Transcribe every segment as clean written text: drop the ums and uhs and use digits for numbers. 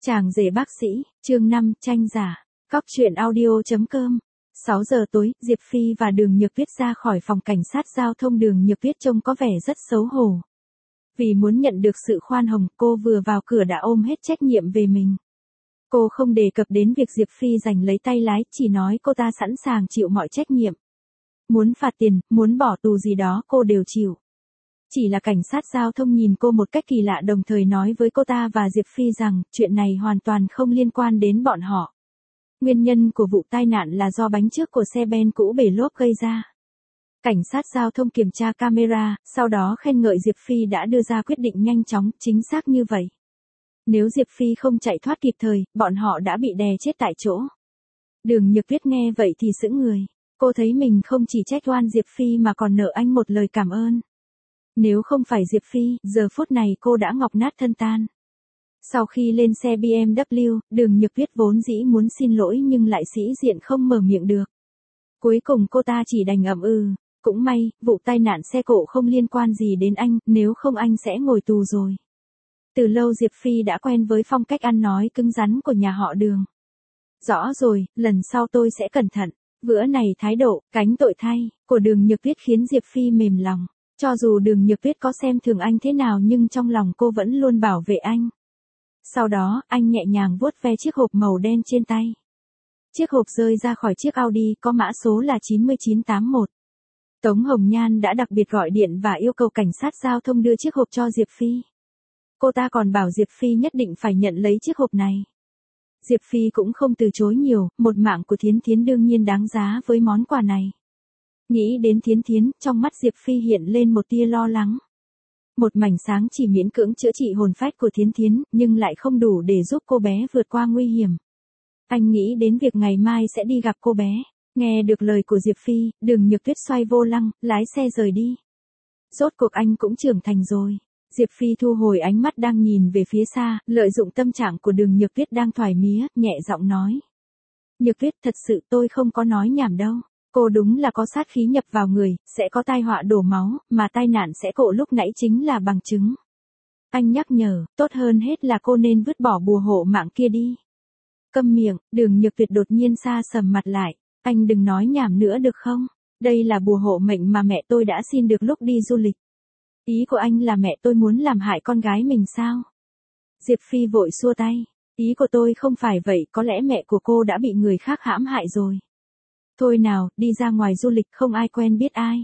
Chàng rể bác sĩ, chương 5, tranh giả. Cóc truyện audio.com. 6 giờ tối, Diệp Phi và Đường Nhược Tuyết ra khỏi phòng cảnh sát giao thông. Đường Nhược Tuyết trông có vẻ rất xấu hổ. Vì muốn nhận được sự khoan hồng, cô vừa vào cửa đã ôm hết trách nhiệm về mình. Cô không đề cập đến việc Diệp Phi giành lấy tay lái, chỉ nói cô ta sẵn sàng chịu mọi trách nhiệm. Muốn phạt tiền, muốn bỏ tù gì đó cô đều chịu. Chỉ là cảnh sát giao thông nhìn cô một cách kỳ lạ, đồng thời nói với cô ta và Diệp Phi rằng chuyện này hoàn toàn không liên quan đến bọn họ. Nguyên nhân của vụ tai nạn là do bánh trước của xe Ben cũ bể lốp gây ra. Cảnh sát giao thông kiểm tra camera, sau đó khen ngợi Diệp Phi đã đưa ra quyết định nhanh chóng, chính xác như vậy. Nếu Diệp Phi không chạy thoát kịp thời, bọn họ đã bị đè chết tại chỗ. Đường Nhược Tuyết nghe vậy thì sững người. Cô thấy mình không chỉ trách oan Diệp Phi mà còn nợ anh một lời cảm ơn. Nếu không phải Diệp Phi, giờ phút này cô đã ngọc nát thân tan. Sau khi lên xe BMW, Đường Nhược Tuyết vốn dĩ muốn xin lỗi nhưng lại sĩ diện không mở miệng được. Cuối cùng cô ta chỉ đành ậm ừ. Cũng may, vụ tai nạn xe cộ không liên quan gì đến anh, nếu không anh sẽ ngồi tù rồi. Từ lâu Diệp Phi đã quen với phong cách ăn nói cứng rắn của nhà họ Đường. Rõ rồi, lần sau tôi sẽ cẩn thận. Bữa này thái độ, cánh tội thay, của Đường Nhược Tuyết khiến Diệp Phi mềm lòng. Cho dù Đường Nhược Tuyết có xem thường anh thế nào nhưng trong lòng cô vẫn luôn bảo vệ anh. Sau đó, anh nhẹ nhàng vuốt ve chiếc hộp màu đen trên tay. Chiếc hộp rơi ra khỏi chiếc Audi có mã số là 9981. Tống Hồng Nhan đã đặc biệt gọi điện và yêu cầu cảnh sát giao thông đưa chiếc hộp cho Diệp Phi. Cô ta còn bảo Diệp Phi nhất định phải nhận lấy chiếc hộp này. Diệp Phi cũng không từ chối nhiều, một mạng của Thiến Thiến đương nhiên đáng giá với món quà này. Nghĩ đến Thiến Thiến, trong mắt Diệp Phi hiện lên một tia lo lắng. Một mảnh sáng chỉ miễn cưỡng chữa trị hồn phách của Thiến Thiến, nhưng lại không đủ để giúp cô bé vượt qua nguy hiểm. Anh nghĩ đến việc ngày mai sẽ đi gặp cô bé. Nghe được lời của Diệp Phi, Đường Nhược Tuyết xoay vô lăng, lái xe rời đi. Rốt cuộc anh cũng trưởng thành rồi. Diệp Phi thu hồi ánh mắt đang nhìn về phía xa, lợi dụng tâm trạng của Đường Nhược Tuyết đang thoải mía, nhẹ giọng nói. Nhược Tuyết, thật sự tôi không có nói nhảm đâu. Cô đúng là có sát khí nhập vào người, sẽ có tai họa đổ máu, mà tai nạn sẽ cộ lúc nãy chính là bằng chứng. Anh nhắc nhở, tốt hơn hết là cô nên vứt bỏ bùa hộ mạng kia đi. Câm miệng, Đường Nhược Tuyết đột nhiên sa sầm mặt lại. Anh đừng nói nhảm nữa được không? Đây là bùa hộ mệnh mà mẹ tôi đã xin được lúc đi du lịch. Ý của anh là mẹ tôi muốn làm hại con gái mình sao? Diệp Phi vội xua tay. Ý của tôi không phải vậy, có lẽ mẹ của cô đã bị người khác hãm hại rồi. Thôi nào, đi ra ngoài du lịch không ai quen biết ai.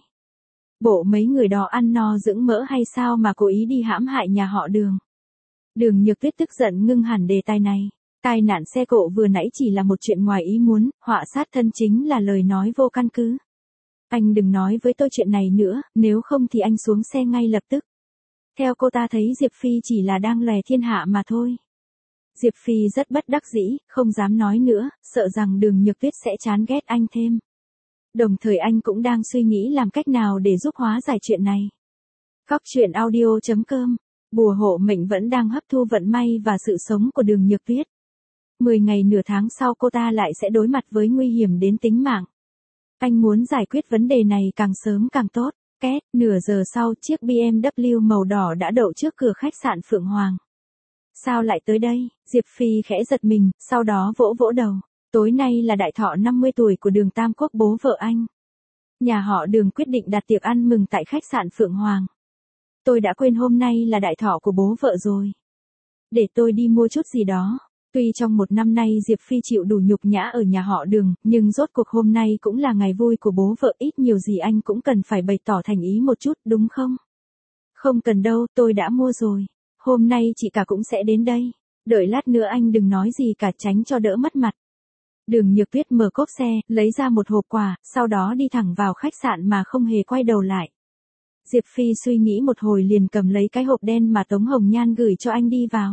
Bộ mấy người đó ăn no dưỡng mỡ hay sao mà cố ý đi hãm hại nhà họ Đường. Đường Nhược Tuyết tức giận ngưng hẳn đề tài này. Tai nạn xe cộ vừa nãy chỉ là một chuyện ngoài ý muốn, họa sát thân chính là lời nói vô căn cứ. Anh đừng nói với tôi chuyện này nữa, nếu không thì anh xuống xe ngay lập tức. Theo cô ta thấy Diệp Phi chỉ là đang lè thiên hạ mà thôi. Diệp Phi rất bất đắc dĩ, không dám nói nữa, sợ rằng Đường Nhược Tuyết sẽ chán ghét anh thêm. Đồng thời anh cũng đang suy nghĩ làm cách nào để giúp hóa giải chuyện này. Cóc truyện audio.com. Bùa hộ mệnh vẫn đang hấp thu vận may và sự sống của Đường Nhược Tuyết. 10 ngày nửa tháng sau cô ta lại sẽ đối mặt với nguy hiểm đến tính mạng. Anh muốn giải quyết vấn đề này càng sớm càng tốt. Két, nửa giờ sau chiếc BMW màu đỏ đã đậu trước cửa khách sạn Phượng Hoàng. Sao lại tới đây? Diệp Phi khẽ giật mình, sau đó vỗ vỗ đầu. Tối nay là đại thọ 50 tuổi của Đường Tam Quốc bố vợ anh. Nhà họ Đường quyết định đặt tiệc ăn mừng tại khách sạn Phượng Hoàng. Tôi đã quên hôm nay là đại thọ của bố vợ rồi. Để tôi đi mua chút gì đó. Tuy trong một năm nay Diệp Phi chịu đủ nhục nhã ở nhà họ Đường, nhưng rốt cuộc hôm nay cũng là ngày vui của bố vợ, ít nhiều gì anh cũng cần phải bày tỏ thành ý một chút, đúng không? Không cần đâu, tôi đã mua rồi. Hôm nay chị cả cũng sẽ đến đây. Đợi lát nữa anh đừng nói gì cả, tránh cho đỡ mất mặt. Đường Nhược Tuyết mở cốp xe, lấy ra một hộp quà, sau đó đi thẳng vào khách sạn mà không hề quay đầu lại. Diệp Phi suy nghĩ một hồi liền cầm lấy cái hộp đen mà Tống Hồng Nhan gửi cho anh đi vào.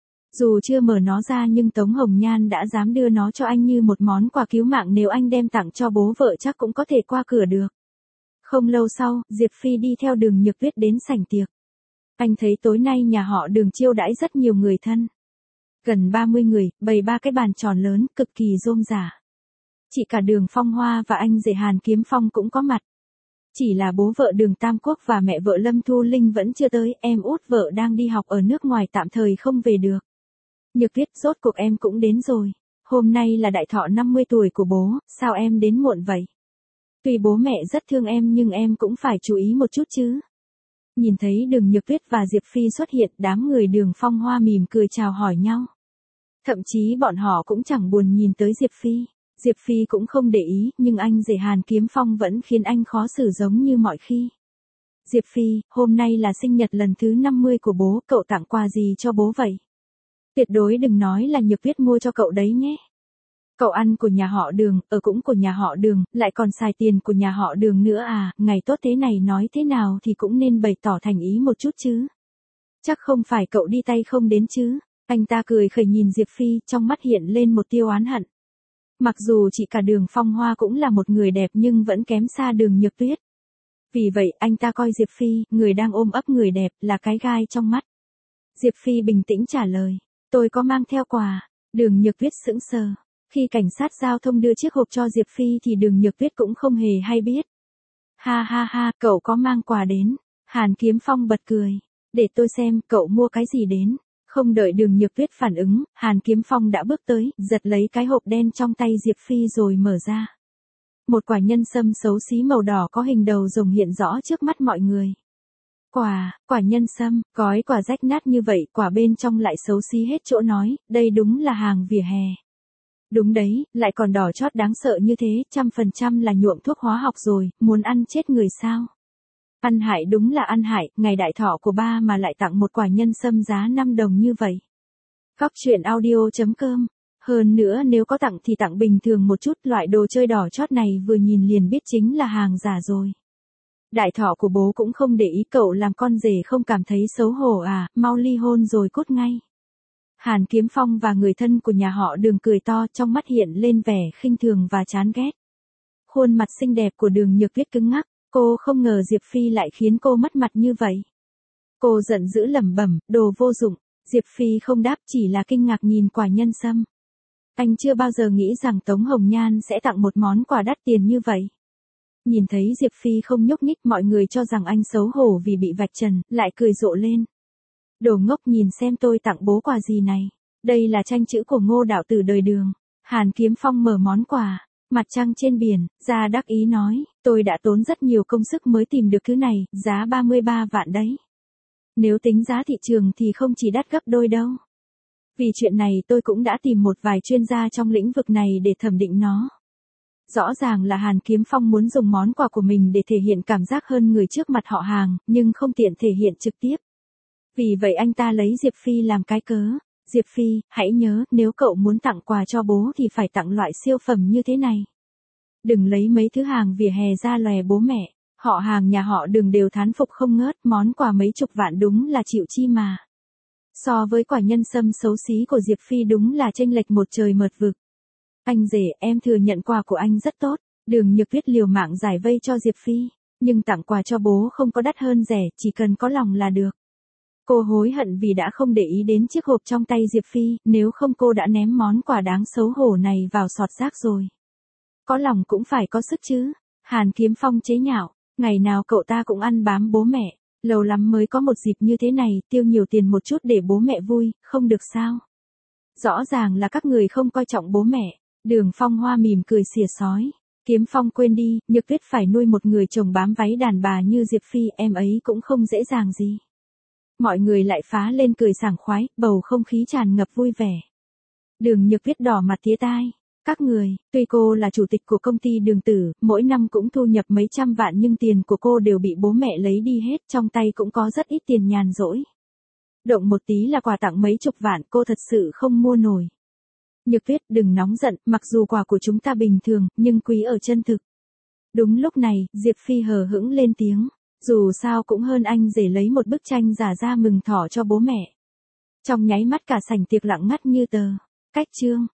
Dù chưa mở nó ra nhưng Tống Hồng Nhan đã dám đưa nó cho anh như một món quà cứu mạng, nếu anh đem tặng cho bố vợ chắc cũng có thể qua cửa được. Không lâu sau, Diệp Phi đi theo Đường Nhược Tuyết đến sảnh tiệc. Anh thấy tối nay nhà họ Đường chiêu đãi rất nhiều người thân. Gần 30 người, bày ba cái bàn tròn lớn, cực kỳ rôm rả. Chị cả Đường Phong Hoa và anh rể Hàn Kiếm Phong cũng có mặt. Chỉ là bố vợ Đường Tam Quốc và mẹ vợ Lâm Thu Linh vẫn chưa tới, em út vợ đang đi học ở nước ngoài tạm thời không về được. Nhược Tuyết, rốt cuộc em cũng đến rồi. Hôm nay là đại thọ 50 tuổi của bố, sao em đến muộn vậy? Tuy bố mẹ rất thương em nhưng em cũng phải chú ý một chút chứ. Nhìn thấy Đường Nhược Tuyết và Diệp Phi xuất hiện, đám người Đường Phong Hoa mỉm cười chào hỏi nhau. Thậm chí bọn họ cũng chẳng buồn nhìn tới Diệp Phi. Diệp Phi cũng không để ý, nhưng anh rể Hàn Kiếm Phong vẫn khiến anh khó xử giống như mọi khi. Diệp Phi, hôm nay là sinh nhật lần thứ 50 của bố, cậu tặng quà gì cho bố vậy? Tuyệt đối đừng nói là Nhược Tuyết mua cho cậu đấy nhé. Cậu ăn của nhà họ Đường, ở cũng của nhà họ Đường, lại còn xài tiền của nhà họ Đường nữa à, ngày tốt thế này nói thế nào thì cũng nên bày tỏ thành ý một chút chứ. Chắc không phải cậu đi tay không đến chứ. Anh ta cười khẩy nhìn Diệp Phi, trong mắt hiện lên một tia oán hận. Mặc dù chỉ cả Đường Phong Hoa cũng là một người đẹp nhưng vẫn kém xa Đường Nhược Tuyết. Vì vậy anh ta coi Diệp Phi, người đang ôm ấp người đẹp, là cái gai trong mắt. Diệp Phi bình tĩnh trả lời, tôi có mang theo quà. Đường Nhược Tuyết sững sờ. Khi cảnh sát giao thông đưa chiếc hộp cho Diệp Phi thì Đường Nhược Tuyết cũng không hề hay biết. Ha ha ha, cậu có mang quà đến. Hàn Kiếm Phong bật cười. Để tôi xem, cậu mua cái gì đến. Không đợi Đường Nhược Tuyết phản ứng, Hàn Kiếm Phong đã bước tới, giật lấy cái hộp đen trong tay Diệp Phi rồi mở ra. Một quả nhân sâm xấu xí màu đỏ có hình đầu rồng hiện rõ trước mắt mọi người. Quả nhân sâm, gói quả rách nát như vậy, quả bên trong lại xấu xí hết chỗ nói, đây đúng là hàng vỉa hè. Đúng đấy, lại còn đỏ chót đáng sợ như thế, 100% là nhuộm thuốc hóa học rồi, muốn ăn chết người sao? Ăn hại đúng là ăn hại, ngày đại thọ của ba mà lại tặng một quả nhân sâm giá 5 đồng như vậy. Góc truyện audio.com. Hơn nữa nếu có tặng thì tặng bình thường một chút, loại đồ chơi đỏ chót này vừa nhìn liền biết chính là hàng giả rồi. Đại thọ của bố cũng không để ý, cậu làm con rể không cảm thấy xấu hổ à, mau ly hôn rồi cút ngay. Hàn Kiếm Phong và người thân của nhà họ Đường cười to, trong mắt hiện lên vẻ khinh thường và chán ghét. Khuôn mặt xinh đẹp của Đường Nhược Tuyết cứng ngắc, cô không ngờ Diệp Phi lại khiến cô mất mặt như vậy. Cô giận dữ lẩm bẩm, đồ vô dụng. Diệp Phi không đáp, chỉ là kinh ngạc nhìn quả nhân sâm. Anh chưa bao giờ nghĩ rằng Tống Hồng Nhan sẽ tặng một món quà đắt tiền như vậy. Nhìn thấy Diệp Phi không nhúc nhích, mọi người cho rằng anh xấu hổ vì bị vạch trần, lại cười rộ lên. Đồ ngốc, nhìn xem tôi tặng bố quà gì này. Đây là tranh chữ của Ngô đạo tử đời Đường. Hàn Kiếm Phong mở món quà. Mặt trăng trên biển, ra đắc ý nói, tôi đã tốn rất nhiều công sức mới tìm được thứ này, giá 33 vạn đấy. Nếu tính giá thị trường thì không chỉ đắt gấp đôi đâu. Vì chuyện này tôi cũng đã tìm một vài chuyên gia trong lĩnh vực này để thẩm định nó. Rõ ràng là Hàn Kiếm Phong muốn dùng món quà của mình để thể hiện cảm giác hơn người trước mặt họ hàng, nhưng không tiện thể hiện trực tiếp. Vì vậy anh ta lấy Diệp Phi làm cái cớ. Diệp Phi, hãy nhớ, nếu cậu muốn tặng quà cho bố thì phải tặng loại siêu phẩm như thế này. Đừng lấy mấy thứ hàng vỉa hè ra lòe bố mẹ. Họ hàng nhà họ Đường đều thán phục không ngớt, món quà mấy chục vạn đúng là chịu chi mà. So với quả nhân sâm xấu xí của Diệp Phi đúng là chênh lệch một trời một vực. Anh rể, em thừa nhận quà của anh rất tốt. Đường Nhược Tuyết liều mạng giải vây cho Diệp Phi. Nhưng tặng quà cho bố không có đắt hơn rẻ, chỉ cần có lòng là được. Cô hối hận vì đã không để ý đến chiếc hộp trong tay Diệp Phi, nếu không cô đã ném món quà đáng xấu hổ này vào sọt rác rồi. Có lòng cũng phải có sức chứ. Hàn Kiếm Phong chế nhạo, ngày nào cậu ta cũng ăn bám bố mẹ, lâu lắm mới có một dịp như thế này, tiêu nhiều tiền một chút để bố mẹ vui, không được sao? Rõ ràng là các người không coi trọng bố mẹ. Đường Phong Hoa mỉm cười xỉa xói. Kiếm Phong, quên đi, Nhược Tuyết phải nuôi một người chồng bám váy đàn bà như Diệp Phi, em ấy cũng không dễ dàng gì. Mọi người lại phá lên cười sảng khoái, bầu không khí tràn ngập vui vẻ. Đường Nhược Tuyết đỏ mặt tía tai. Các người, tuy cô là chủ tịch của công ty Đường Tử, mỗi năm cũng thu nhập mấy trăm vạn nhưng tiền của cô đều bị bố mẹ lấy đi hết, trong tay cũng có rất ít tiền nhàn rỗi. Động một tí là quà tặng mấy chục vạn, cô thật sự không mua nổi. Nhược Tuyết, đừng nóng giận, mặc dù quà của chúng ta bình thường, nhưng quý ở chân thực. Đúng lúc này, Diệp Phi hờ hững lên tiếng. Dù sao cũng hơn anh rể lấy một bức tranh giả ra mừng thọ cho bố mẹ. Trong nháy mắt cả sảnh tiệc lặng ngắt như tờ. Cách chương.